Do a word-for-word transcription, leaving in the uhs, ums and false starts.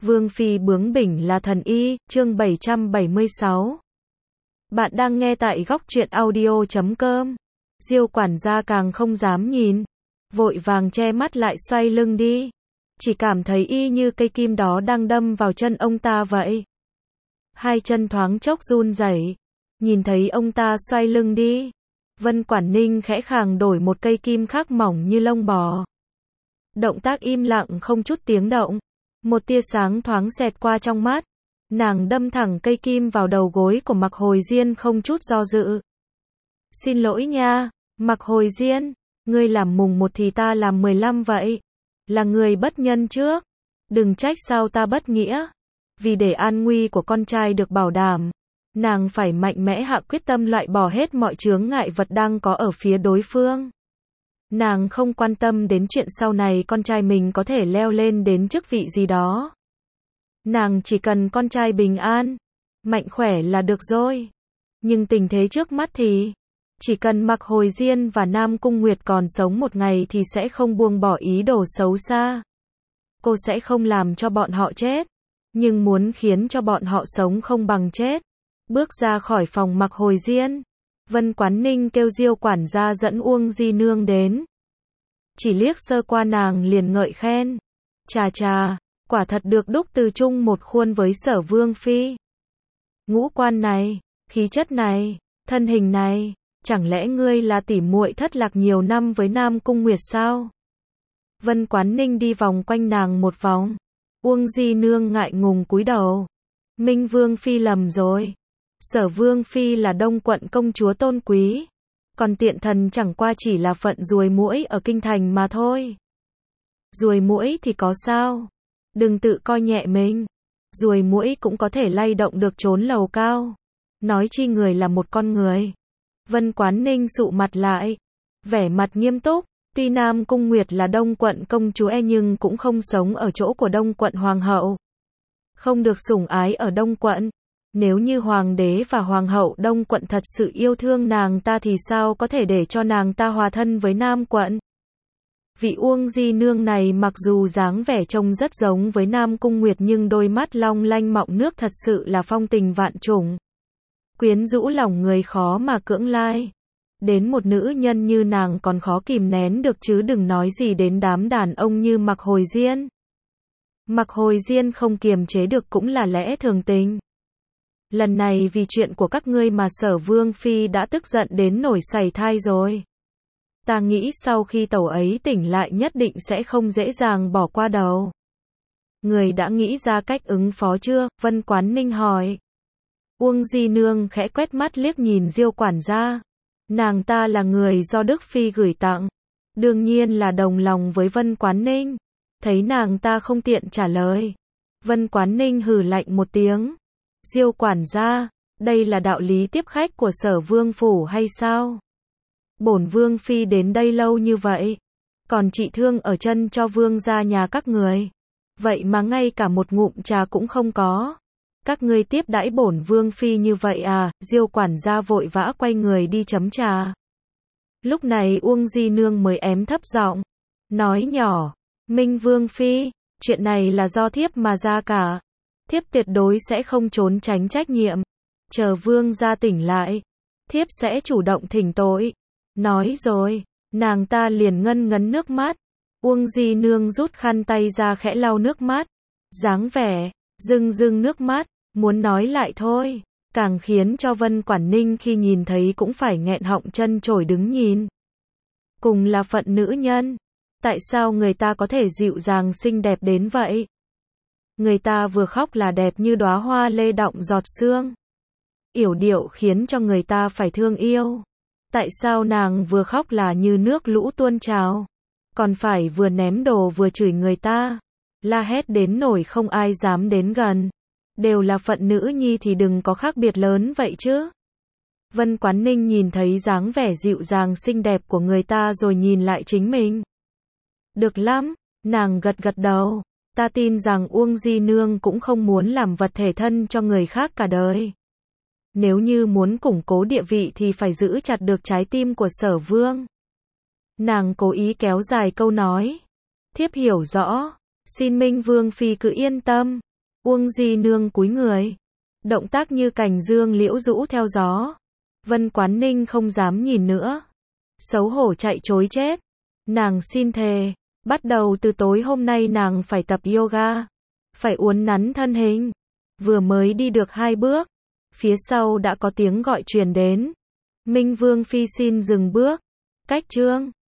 Vương phi bướng bỉnh là thần y, chương bảy trăm bảy mươi sáu. Bạn đang nghe tại góc truyện audio chấm com. Diêu quản gia càng không dám nhìn, vội vàng che mắt lại xoay lưng đi. Chỉ cảm thấy y như cây kim đó đang đâm vào chân ông ta vậy. Hai chân thoáng chốc run rẩy. Nhìn thấy ông ta xoay lưng đi, Vân Quản Ninh khẽ khàng đổi một cây kim khác mỏng như lông bò. Động tác im lặng không chút tiếng động. Một tia sáng thoáng xẹt qua trong mắt. Nàng đâm thẳng cây kim vào đầu gối của Mạc Hồi Diên không chút do dự. Xin lỗi nha, Mạc Hồi Diên, ngươi làm mùng một thì ta làm mười lăm vậy. Là người bất nhân trước. Đừng trách sao ta bất nghĩa. Vì để an nguy của con trai được bảo đảm, nàng phải mạnh mẽ hạ quyết tâm loại bỏ hết mọi chướng ngại vật đang có ở phía đối phương. Nàng không quan tâm đến chuyện sau này con trai mình có thể leo lên đến chức vị gì đó. Nàng chỉ cần con trai bình an, mạnh khỏe là được rồi. Nhưng tình thế trước mắt thì, chỉ cần Mạc Hồi Diên và Nam Cung Nguyệt còn sống một ngày thì sẽ không buông bỏ ý đồ xấu xa. Cô sẽ không làm cho bọn họ chết, nhưng muốn khiến cho bọn họ sống không bằng chết. Bước ra khỏi phòng Mạc Hồi Diên, Vân Quán Ninh kêu Diêu quản gia dẫn Uông Di Nương đến. Chỉ liếc sơ qua nàng liền ngợi khen. Chà chà, quả thật được đúc từ chung một khuôn với Sở Vương phi. Ngũ quan này, khí chất này, thân hình này, chẳng lẽ ngươi là tỉ muội thất lạc nhiều năm với Nam Cung Nguyệt sao? Vân Quán Ninh đi vòng quanh nàng một vòng. Uông Di Nương ngại ngùng cúi đầu. Minh Vương phi lầm rồi. Sở Vương phi là Đông Quận công chúa tôn quý, còn tiện thần chẳng qua chỉ là phận ruồi muỗi ở kinh thành mà thôi. Ruồi muỗi thì có sao? Đừng tự coi nhẹ mình. Ruồi muỗi cũng có thể lay động được chốn lầu cao. Nói chi người là một con người. Vân Quán Ninh sụ mặt lại, vẻ mặt nghiêm túc. Tuy Nam Cung Nguyệt là Đông Quận công chúa nhưng cũng không sống ở chỗ của Đông Quận hoàng hậu. Không được sủng ái ở Đông Quận. Nếu như hoàng đế và hoàng hậu Đông Quận thật sự yêu thương nàng ta thì sao có thể để cho nàng ta hòa thân với Nam Quận? Vị Uông Di Nương này mặc dù dáng vẻ trông rất giống với Nam Cung Nguyệt nhưng đôi mắt long lanh mọng nước thật sự là phong tình vạn trùng. Quyến rũ lòng người khó mà cưỡng lai. Đến một nữ nhân như nàng còn khó kìm nén được chứ đừng nói gì đến đám đàn ông như Mạc Hồi Diên. Mạc Hồi Diên không kiềm chế được cũng là lẽ thường tình. Lần này vì chuyện của các ngươi mà Sở Vương phi đã tức giận đến nổi sảy thai rồi. Ta nghĩ sau khi tẩu ấy tỉnh lại nhất định sẽ không dễ dàng bỏ qua đâu. Người đã nghĩ ra cách ứng phó chưa? Vân Quán Ninh hỏi. Uông Di Nương khẽ quét mắt liếc nhìn Diêu quản gia. Nàng ta là người do Đức Phi gửi tặng, đương nhiên là đồng lòng với Vân Quán Ninh. Thấy nàng ta không tiện trả lời, Vân Quán Ninh hừ lạnh một tiếng. Diêu quản gia, đây là đạo lý tiếp khách của Sở Vương phủ hay sao? Bổn Vương phi đến đây lâu như vậy, còn trị thương ở chân cho vương gia nhà các người. Vậy mà ngay cả một ngụm trà cũng không có. Các ngươi tiếp đãi bổn Vương phi như vậy à? Diêu quản gia vội vã quay người đi chấm trà. Lúc này Uông Di Nương mới ém thấp giọng, nói nhỏ, Minh Vương phi, chuyện này là do thiếp mà ra cả. Thiếp tuyệt đối sẽ không trốn tránh trách nhiệm. Chờ vương gia tỉnh lại, thiếp sẽ chủ động thỉnh tội. Nói rồi, nàng ta liền ngân ngấn nước mắt. Uông Di Nương rút khăn tay ra khẽ lau nước mắt. Dáng vẻ, rưng rưng nước mắt, muốn nói lại thôi. Càng khiến cho Vân Quản Ninh khi nhìn thấy cũng phải nghẹn họng chân chổi đứng nhìn. Cùng là phận nữ nhân, tại sao người ta có thể dịu dàng xinh đẹp đến vậy? Người ta vừa khóc là đẹp như đóa hoa lê đọng giọt sương. Yểu điệu khiến cho người ta phải thương yêu. Tại sao nàng vừa khóc là như nước lũ tuôn trào, còn phải vừa ném đồ vừa chửi người ta, la hét đến nổi không ai dám đến gần. Đều là phận nữ nhi thì đừng có khác biệt lớn vậy chứ. Vân Quán Ninh nhìn thấy dáng vẻ dịu dàng xinh đẹp của người ta rồi nhìn lại chính mình. Được lắm, nàng gật gật đầu. Ta tin rằng Uông Di Nương cũng không muốn làm vật thể thân cho người khác cả đời. Nếu như muốn củng cố địa vị thì phải giữ chặt được trái tim của Sở Vương. Nàng cố ý kéo dài câu nói. Thiếp hiểu rõ, xin Minh Vương phi cứ yên tâm, Uông Di Nương cúi người. Động tác như cành dương liễu rũ theo gió. Vân Quán Ninh không dám nhìn nữa. Xấu hổ chạy chối chết. Nàng xin thề. Bắt đầu từ tối hôm nay nàng phải tập yoga. Phải uốn nắn thân hình. Vừa mới đi được hai bước. Phía sau đã có tiếng gọi truyền đến. Minh Vương Phi xin dừng bước. Cách chương